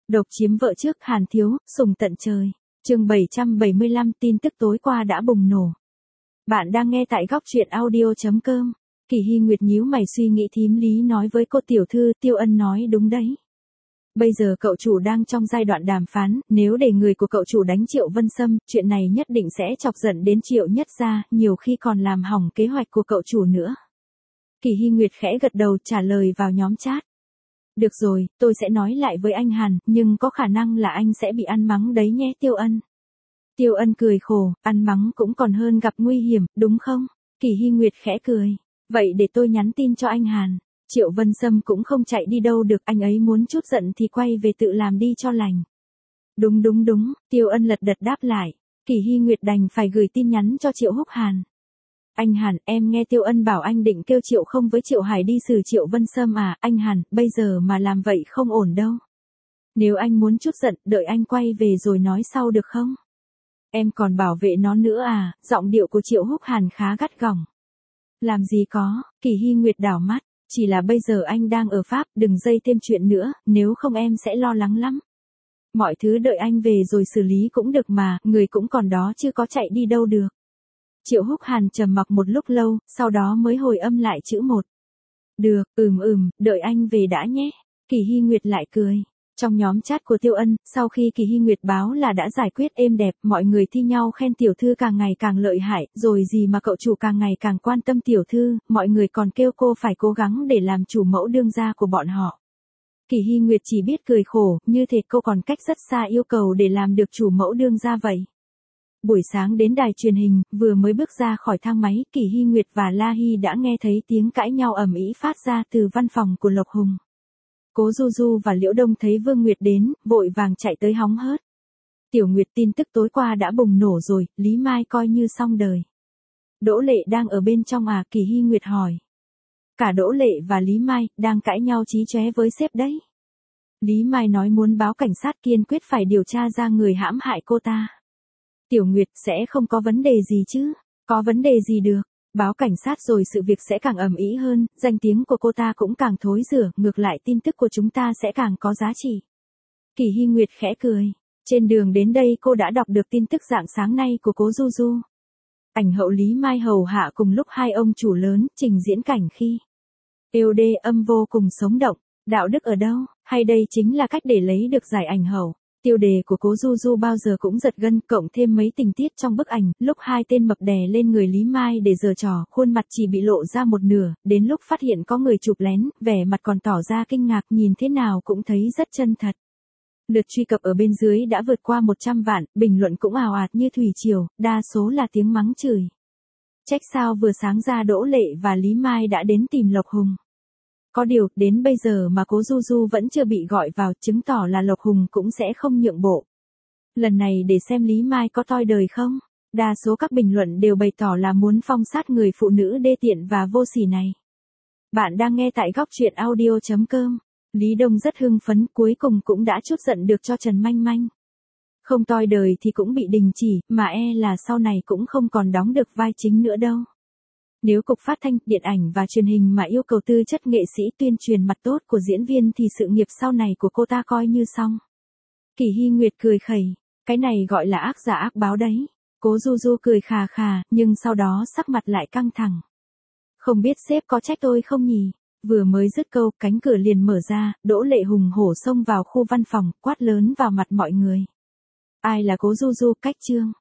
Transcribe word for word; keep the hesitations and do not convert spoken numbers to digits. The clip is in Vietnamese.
Độc chiếm vợ trước Hàn Thiếu, sùng tận trời. Chương bảy trăm bảy mươi lăm tin tức tối qua đã bùng nổ. Bạn đang nghe tại góc truyện audio chấm com. Kỳ Hy Nguyệt nhíu mày suy nghĩ, thím Lý nói với cô tiểu thư, Tiêu Ân nói đúng đấy. Bây giờ cậu chủ đang trong giai đoạn đàm phán, nếu để người của cậu chủ đánh Triệu Vân Sâm, chuyện này nhất định sẽ chọc giận đến Triệu Nhất Gia, nhiều khi còn làm hỏng kế hoạch của cậu chủ nữa. Kỳ Hy Nguyệt khẽ gật đầu trả lời vào nhóm chat. Được rồi, tôi sẽ nói lại với anh Hàn, nhưng có khả năng là anh sẽ bị ăn mắng đấy nhé Tiêu Ân. Tiêu Ân cười khổ, ăn mắng cũng còn hơn gặp nguy hiểm, đúng không? Kỳ Hy Nguyệt khẽ cười. Vậy để tôi nhắn tin cho anh Hàn. Triệu Vân Sâm cũng không chạy đi đâu được, anh ấy muốn chút giận thì quay về tự làm đi cho lành. Đúng đúng đúng, Tiêu Ân lật đật đáp lại. Kỳ Hy Nguyệt đành phải gửi tin nhắn cho Triệu Húc Hàn. Anh Hàn, em nghe Tiêu Ân bảo anh định kêu Triệu Không với Triệu Hải đi xử Triệu Vân Sâm à, anh Hàn, bây giờ mà làm vậy không ổn đâu. Nếu anh muốn chút giận, đợi anh quay về rồi nói sau được không? Em còn bảo vệ nó nữa à, giọng điệu của Triệu Húc Hàn khá gắt gỏng. Làm gì có, Kỳ Hy Nguyệt đảo mắt, chỉ là bây giờ anh đang ở Pháp, đừng dây thêm chuyện nữa, nếu không em sẽ lo lắng lắm. Mọi thứ đợi anh về rồi xử lý cũng được mà, người cũng còn đó chứ có chạy đi đâu được. Triệu Húc Hàn trầm mặc một lúc lâu, sau đó mới hồi âm lại chữ một. Được, ừm ừm, đợi anh về đã nhé. Kỳ Hy Nguyệt lại cười. Trong nhóm chat của Tiêu Ân, sau khi Kỳ Hy Nguyệt báo là đã giải quyết êm đẹp, mọi người thi nhau khen tiểu thư càng ngày càng lợi hại, rồi gì mà cậu chủ càng ngày càng quan tâm tiểu thư, mọi người còn kêu cô phải cố gắng để làm chủ mẫu đương gia của bọn họ. Kỳ Hy Nguyệt chỉ biết cười khổ, như thể cô còn cách rất xa yêu cầu để làm được chủ mẫu đương gia vậy. Buổi sáng đến đài truyền hình, vừa mới bước ra khỏi thang máy, Kỳ Hy Nguyệt và La Hy đã nghe thấy tiếng cãi nhau ầm ĩ phát ra từ văn phòng của Lộc Hùng. Cố Du Du và Liễu Đông thấy Vương Nguyệt đến, vội vàng chạy tới hóng hớt. Tiểu Nguyệt, tin tức tối qua đã bùng nổ rồi, Lý Mai coi như xong đời. Đỗ Lệ đang ở bên trong à, Kỳ Hy Nguyệt hỏi. Cả Đỗ Lệ và Lý Mai đang cãi nhau chí chóe với sếp đấy. Lý Mai nói muốn báo cảnh sát, kiên quyết phải điều tra ra người hãm hại cô ta. Tiểu Nguyệt, sẽ không có vấn đề gì chứ? Có vấn đề gì được? Báo cảnh sát rồi sự việc sẽ càng ầm ĩ hơn, danh tiếng của cô ta cũng càng thối rửa, ngược lại tin tức của chúng ta sẽ càng có giá trị. Kỳ Hy Nguyệt khẽ cười. Trên đường đến đây cô đã đọc được tin tức rạng sáng nay của Cố Du Du. Ảnh hậu Lý Mai hầu hạ cùng lúc hai ông chủ lớn, trình diễn cảnh khi eo đê âm vô cùng sống động. Đạo đức ở đâu? Hay đây chính là cách để lấy được giải ảnh hậu? Tiêu đề của Cố Du Du bao giờ cũng giật gân, cộng thêm mấy tình tiết trong bức ảnh, lúc hai tên mập đè lên người Lý Mai để giở trò, khuôn mặt chỉ bị lộ ra một nửa, đến lúc phát hiện có người chụp lén, vẻ mặt còn tỏ ra kinh ngạc, nhìn thế nào cũng thấy rất chân thật. Lượt truy cập ở bên dưới đã vượt qua một trăm vạn, bình luận cũng ào ạt như thủy triều, đa số là tiếng mắng chửi. Trách sao vừa sáng ra Đỗ Lệ và Lý Mai đã đến tìm Lộc Hùng. Có điều, đến bây giờ mà Cố Du Du vẫn chưa bị gọi vào, chứng tỏ là Lộc Hùng cũng sẽ không nhượng bộ. Lần này để xem Lý Mai có toi đời không? Đa số các bình luận đều bày tỏ là muốn phong sát người phụ nữ đê tiện và vô sỉ này. Bạn đang nghe tại góc truyện audio chấm com. Lý Đông rất hưng phấn, cuối cùng cũng đã trút giận được cho Trần Manh Manh. Không toi đời thì cũng bị đình chỉ, mà e là sau này cũng không còn đóng được vai chính nữa đâu. Nếu Cục Phát thanh, Điện ảnh và Truyền hình mà yêu cầu tư chất nghệ sĩ tuyên truyền mặt tốt của diễn viên thì sự nghiệp sau này của cô ta coi như xong. Kỳ Hy Nguyệt cười khẩy, cái này gọi là ác giả ác báo đấy. Cố Du Du cười khà khà, nhưng sau đó sắc mặt lại căng thẳng. Không biết sếp có trách tôi không nhỉ? Vừa mới dứt câu, cánh cửa liền mở ra, Đỗ Lệ hùng hổ xông vào khu văn phòng, quát lớn vào mặt mọi người. Ai là Cố Du Du, cách trương?